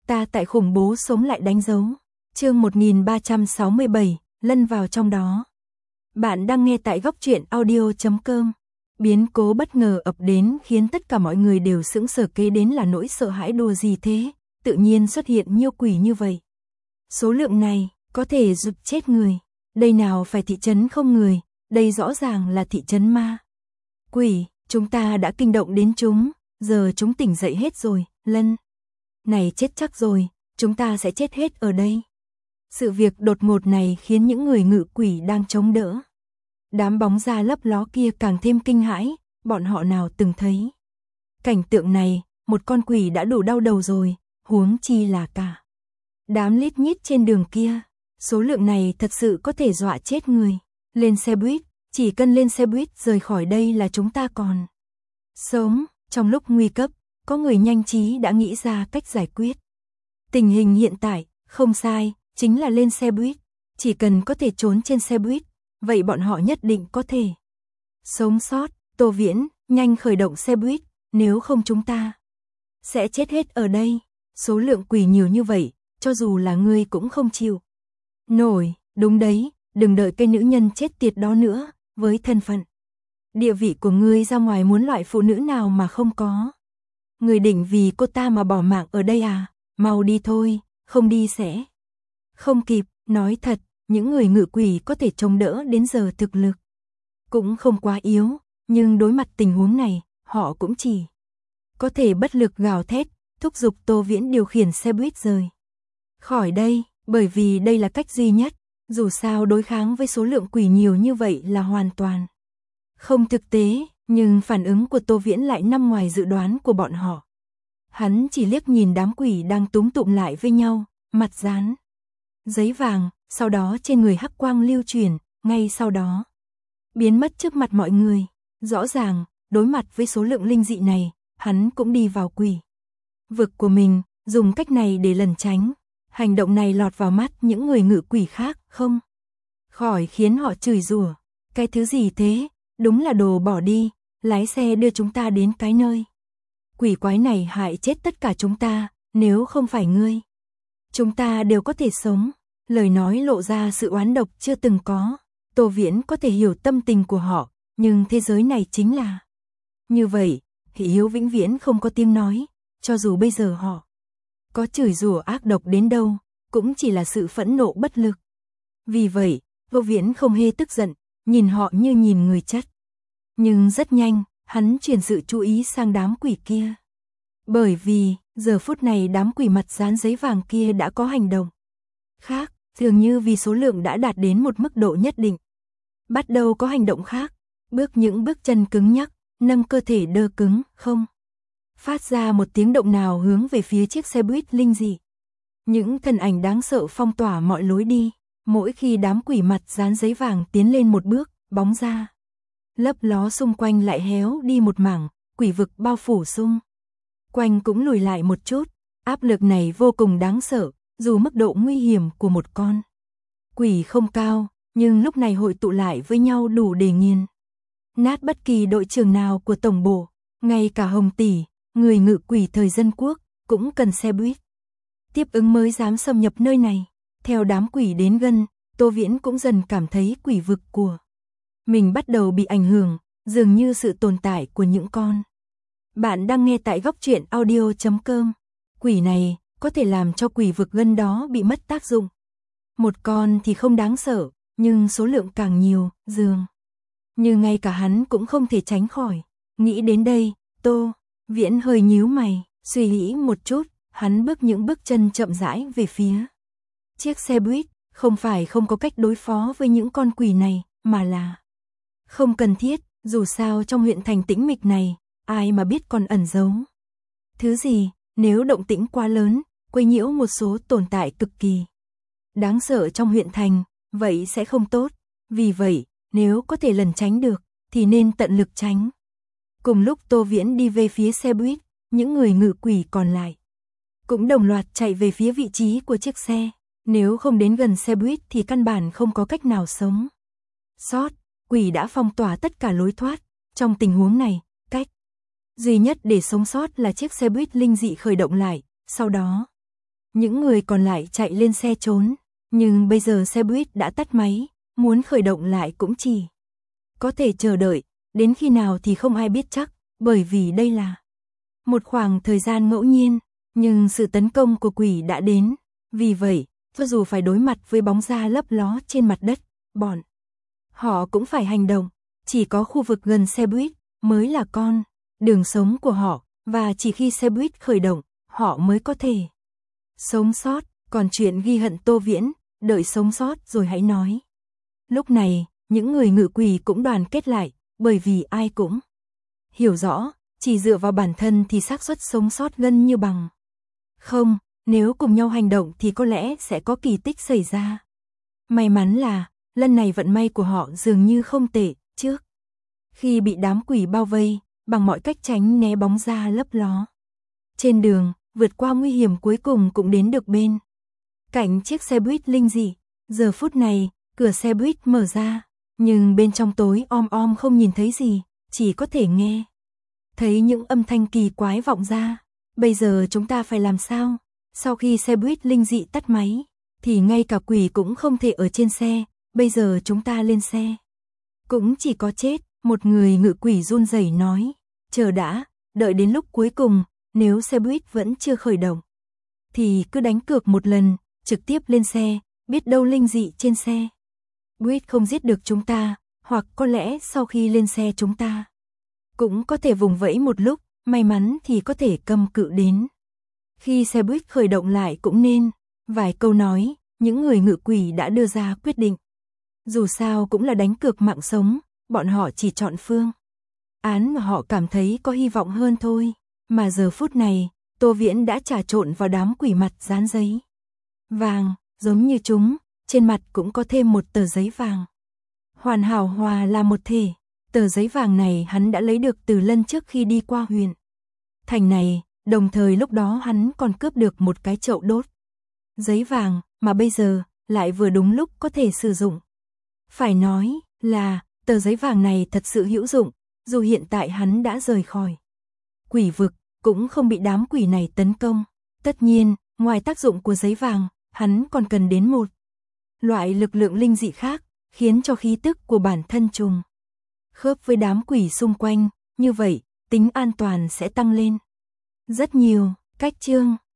Ta tại khủng bố sống lại đánh dấu. Chương 1367, lân vào trong đó. Bạn đang nghe tại góc truyện audio.com. Biến cố bất ngờ ập đến khiến tất cả mọi người đều sững sờ, kế đến là nỗi sợ hãi. Đùa gì thế, tự nhiên xuất hiện nhiều quỷ như vậy. Số lượng này có thể giục chết người. Đây nào phải thị trấn không người, đây rõ ràng là thị trấn ma quỷ. Chúng ta đã kinh động đến chúng, giờ chúng tỉnh dậy hết rồi. Lân này chết chắc rồi, chúng ta sẽ chết hết ở đây. Sự việc đột ngột này khiến những người ngự quỷ đang chống đỡ đám bóng da lấp ló kia càng thêm kinh hãi. Bọn họ nào từng thấy cảnh tượng này, một con quỷ đã đủ đau đầu rồi, huống chi là cả đám lít nhít trên đường kia. Số lượng này thật sự có thể dọa chết người. Lên xe buýt, chỉ cần lên xe buýt rời khỏi đây là chúng ta còn sống. Trong lúc nguy cấp, có người nhanh trí đã nghĩ ra cách giải quyết. Tình hình hiện tại, không sai, chính là lên xe buýt. Chỉ cần có thể trốn trên xe buýt, vậy bọn họ nhất định có thể sống sót. Tô Viễn, nhanh khởi động xe buýt, nếu không chúng ta sẽ chết hết ở đây. Số lượng quỷ nhiều như vậy, cho dù là ngươi cũng không chịu nổi. Đúng đấy, đừng đợi cái nữ nhân chết tiệt đó nữa. Với thân phận, địa vị của ngươi ra ngoài muốn loại phụ nữ nào mà không có. Ngươi định vì cô ta mà bỏ mạng ở đây à? Mau đi thôi, không đi sẽ không kịp. Nói thật, những người ngự quỷ có thể chống đỡ đến giờ thực lực cũng không quá yếu, nhưng đối mặt tình huống này, họ cũng chỉ có thể bất lực gào thét, thúc giục Tô Viễn điều khiển xe buýt rời khỏi đây, bởi vì đây là cách duy nhất. Dù sao đối kháng với số lượng quỷ nhiều như vậy là hoàn toàn không thực tế, nhưng phản ứng của Tô Viễn lại nằm ngoài dự đoán của bọn họ. Hắn chỉ liếc nhìn đám quỷ đang túm tụm lại với nhau, mặt dán giấy vàng, sau đó trên người hắc quang lưu chuyển, ngay sau đó biến mất trước mặt mọi người. Rõ ràng, đối mặt với số lượng linh dị này, hắn cũng đi vào quỷ vực của mình, dùng cách này để lẩn tránh. Hành động này lọt vào mắt những người ngự quỷ khác, không khỏi khiến họ chửi rủa. Cái thứ gì thế, đúng là đồ bỏ đi, lái xe đưa chúng ta đến cái nơi quỷ quái này hại chết tất cả chúng ta, nếu không phải ngươi, chúng ta đều có thể sống. Lời nói lộ ra sự oán độc chưa từng có. Tô Viễn có thể hiểu tâm tình của họ, nhưng thế giới này chính là như vậy. Hỷ Hiếu vĩnh viễn không có tiếng nói, cho dù bây giờ họ có chửi rủa ác độc đến đâu, cũng chỉ là sự phẫn nộ bất lực. Vì vậy, Vô Viễn không hề tức giận, nhìn họ như nhìn người chất. Nhưng rất nhanh, hắn chuyển sự chú ý sang đám quỷ kia. Bởi vì, giờ phút này đám quỷ mặt dán giấy vàng kia đã có hành động khác, dường như vì số lượng đã đạt đến một mức độ nhất định. Bắt đầu có hành động khác, những bước chân cứng nhắc, nâng cơ thể đơ cứng, không phát ra một tiếng động nào hướng về phía chiếc xe buýt linh dị. Những thân ảnh đáng sợ phong tỏa mọi lối đi. Mỗi khi đám quỷ mặt dán giấy vàng tiến lên một bước, bóng ra lấp ló xung quanh lại héo đi một mảng, quỷ vực bao phủ xung quanh cũng lùi lại một chút. Áp lực này vô cùng đáng sợ, dù mức độ nguy hiểm của một con quỷ không cao, nhưng lúc này hội tụ lại với nhau đủ để nghiền nát bất kỳ đội trưởng nào của tổng bộ. Ngay cả Hồng tỷ, người ngự quỷ thời dân quốc, cũng cần xe buýt tiếp ứng mới dám xâm nhập nơi này. Theo đám quỷ đến gần, Tô Viễn cũng dần cảm thấy quỷ vực của mình bắt đầu bị ảnh hưởng, dường như sự tồn tại của những con. Bạn đang nghe tại góc truyện audio.com. Quỷ này có thể làm cho quỷ vực gần đó bị mất tác dụng. Một con thì không đáng sợ, nhưng số lượng càng nhiều, dường như ngay cả hắn cũng không thể tránh khỏi. Nghĩ đến đây, Tô Viễn hơi nhíu mày, suy nghĩ một chút, hắn bước những bước chân chậm rãi về phía chiếc xe buýt. Không phải không có cách đối phó với những con quỷ này, mà là không cần thiết. Dù sao trong huyện thành tĩnh mịch này, ai mà biết còn ẩn giấu thứ gì. Nếu động tĩnh quá lớn, quấy nhiễu một số tồn tại cực kỳ đáng sợ trong huyện thành, vậy sẽ không tốt. Vì vậy, nếu có thể lẩn tránh được, thì nên tận lực tránh. Cùng lúc Tô Viễn đi về phía xe buýt, những người ngự quỷ còn lại cũng đồng loạt chạy về phía vị trí của chiếc xe. Nếu không đến gần xe buýt thì căn bản không có cách nào sống sót. Quỷ đã phong tỏa tất cả lối thoát. Trong tình huống này, cách duy nhất để sống sót là chiếc xe buýt linh dị khởi động lại, sau đó Những người còn lại chạy lên xe trốn, nhưng bây giờ xe buýt đã tắt máy, muốn khởi động lại cũng chỉ có thể chờ đợi, đến khi nào thì không ai biết chắc, bởi vì đây là một khoảng thời gian ngẫu nhiên, nhưng sự tấn công của quỷ đã đến, vì vậy, cho dù phải đối mặt với bóng da lấp ló trên mặt đất, bọn họ cũng phải hành động, chỉ có khu vực gần xe buýt mới là con đường sống của họ, và chỉ khi xe buýt khởi động, họ mới có thể sống sót, còn chuyện ghi hận Tô Viễn, đợi sống sót rồi hãy nói. Lúc này, những người ngự quỷ cũng đoàn kết lại, bởi vì ai cũng hiểu rõ, chỉ dựa vào bản thân thì xác suất sống sót gần như bằng không, nếu cùng nhau hành động thì có lẽ sẽ có kỳ tích xảy ra. May mắn là, lần này vận may của họ dường như không tệ, trước khi bị đám quỷ bao vây, bằng mọi cách tránh né bóng da lấp ló. Trên đường, vượt qua nguy hiểm cuối cùng cũng đến được bên cạnh chiếc xe buýt linh dị. Giờ phút này, cửa xe buýt mở ra, nhưng bên trong tối om om không nhìn thấy gì, chỉ có thể nghe thấy những âm thanh kỳ quái vọng ra. Bây giờ chúng ta phải làm sao? Sau khi xe buýt linh dị tắt máy, thì ngay cả quỷ cũng không thể ở trên xe, bây giờ chúng ta lên xe cũng chỉ có chết. Một người ngự quỷ run rẩy nói, chờ đã, đợi đến lúc cuối cùng, nếu xe buýt vẫn chưa khởi động, thì cứ đánh cược một lần, trực tiếp lên xe, biết đâu linh dị trên xe buýt không giết được chúng ta, hoặc có lẽ sau khi lên xe chúng ta cũng có thể vùng vẫy một lúc, may mắn thì có thể cầm cự đến khi xe buýt khởi động lại cũng nên. Vài câu nói, những người ngự quỷ đã đưa ra quyết định. Dù sao cũng là đánh cược mạng sống, bọn họ chỉ chọn phương án mà họ cảm thấy có hy vọng hơn thôi. Mà giờ phút này, Tô Viễn đã trà trộn vào đám quỷ mặt dán giấy vàng, giống như chúng, trên mặt cũng có thêm một tờ giấy vàng. Hoàn hảo hòa là một thể, tờ giấy vàng này hắn đã lấy được từ lần trước khi đi qua huyện thành này, đồng thời lúc đó hắn còn cướp được một cái chậu đốt giấy vàng, mà bây giờ, lại vừa đúng lúc có thể sử dụng. Phải nói là, tờ giấy vàng này thật sự hữu dụng, dù hiện tại hắn đã rời khỏi quỷ vực, cũng không bị đám quỷ này tấn công. Tất nhiên, ngoài tác dụng của giấy vàng, hắn còn cần đến một loại lực lượng linh dị khác, khiến cho khí tức của bản thân trùng khớp với đám quỷ xung quanh, như vậy, tính an toàn sẽ tăng lên rất nhiều. Cách chương